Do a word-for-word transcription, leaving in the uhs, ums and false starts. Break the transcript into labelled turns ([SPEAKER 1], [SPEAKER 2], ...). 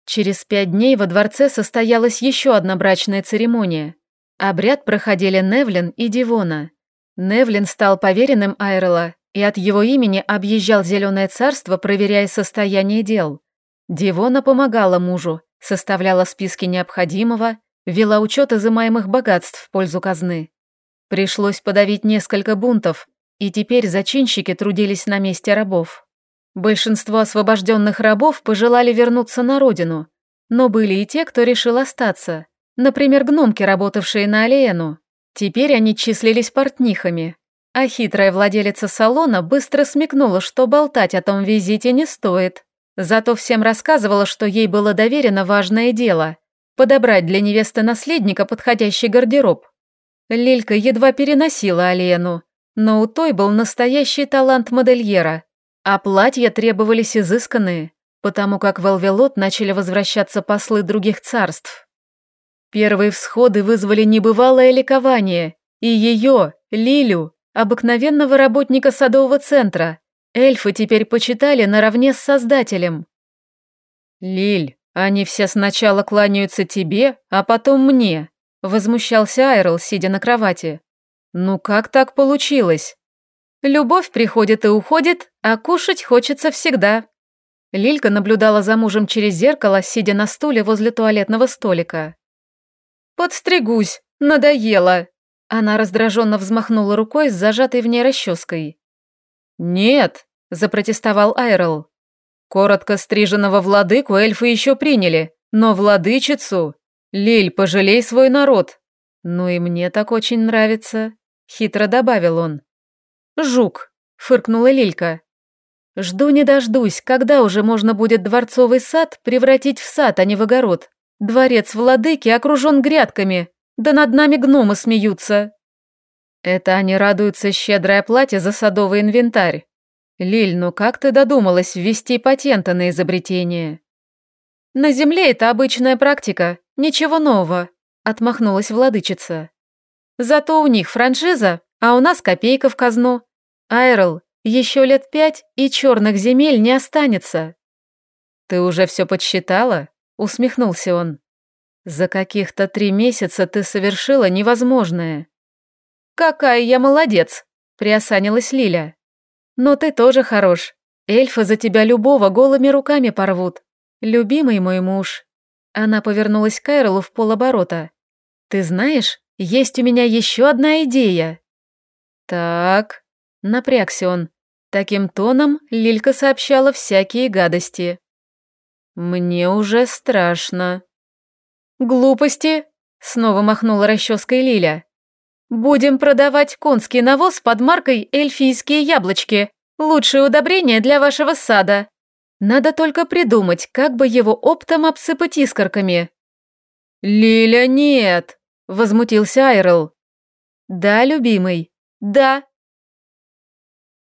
[SPEAKER 1] Через пять дней во дворце состоялась еще одна брачная церемония. Обряд проходили Невлин и Дивона. Невлин стал поверенным Айрела и от его имени объезжал Зеленое царство, проверяя состояние дел. Дивона помогала мужу, составляла списки необходимого, вела учет изымаемых богатств в пользу казны. Пришлось подавить несколько бунтов, и теперь зачинщики трудились на месте рабов. Большинство освобожденных рабов пожелали вернуться на родину, но были и те, кто решил остаться, например, гномки, работавшие на Алиену. Теперь они числились портнихами, а хитрая владелица салона быстро смекнула, что болтать о том визите не стоит. Зато всем рассказывала, что ей было доверено важное дело – подобрать для невесты наследника подходящий гардероб. Лилька едва переносила Алиену, но у той был настоящий талант модельера, а платья требовались изысканные, потому как в Элвелот начали возвращаться послы других царств. Первые всходы вызвали небывалое ликование, и ее, Лилю, обыкновенного работника садового центра, эльфы теперь почитали наравне с Создателем. «Лиль, они все сначала кланяются тебе, а потом мне», — возмущался Айрел, сидя на кровати. «Ну как так получилось?» «Любовь приходит и уходит, а кушать хочется всегда». Лилька наблюдала за мужем через зеркало, сидя на стуле возле туалетного столика. «Подстригусь, надоело!» Она раздраженно взмахнула рукой с зажатой в ней расческой. «Нет!» – запротестовал Айрел. «Коротко стриженного владыку эльфы еще приняли, но владычицу... Лиль, пожалей свой народ!» «Ну и мне так очень нравится», – хитро добавил он. «Жук!» – фыркнула Лилька. «Жду не дождусь, когда уже можно будет дворцовый сад превратить в сад, а не в огород. Дворец владыки окружен грядками, да над нами гномы смеются». Это они радуются щедрой оплате за садовый инвентарь. Лиль, ну как ты додумалась ввести патенты на изобретение? На земле это обычная практика, ничего нового, отмахнулась владычица. Зато у них франшиза, а у нас копейка в казну. Айрел, еще лет пять, и черных земель не останется. Ты уже все подсчитала? Усмехнулся он. За каких-то три месяца ты совершила невозможное. Какая я молодец, приосанилась Лиля. Но ты тоже хорош. Эльфы за тебя любого голыми руками порвут. Любимый мой муж. Она повернулась к Айрелу в полоборота. Ты знаешь, есть у меня еще одна идея. Так, напрягся он. Таким тоном Лилька сообщала всякие гадости. «Мне уже страшно». «Глупости!» — снова махнула расческой Лиля. «Будем продавать конский навоз под маркой «Эльфийские яблочки». Лучшее удобрение для вашего сада. Надо только придумать, как бы его оптом обсыпать искорками». «Лиля, нет!» — возмутился Айрел. «Да, любимый, да,